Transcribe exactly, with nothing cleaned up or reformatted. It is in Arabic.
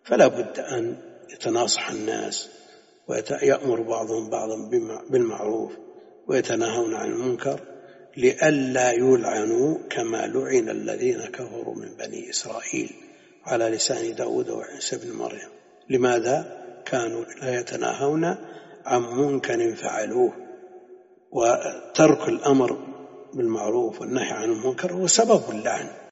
فلا بد أن يتناصح الناس ويأمر بعضهم بعضا بالمعروف ويتناهون عن المنكر لئلا يلعنوا كما لعن الذين كفروا من بني إسرائيل على لسان داود وعيسى بن مريم. لماذا؟ كانوا لا يتناهون عن منكر فعلوه، وترك الأمر بالمعروف والنهي عن المنكر هو سبب اللعن.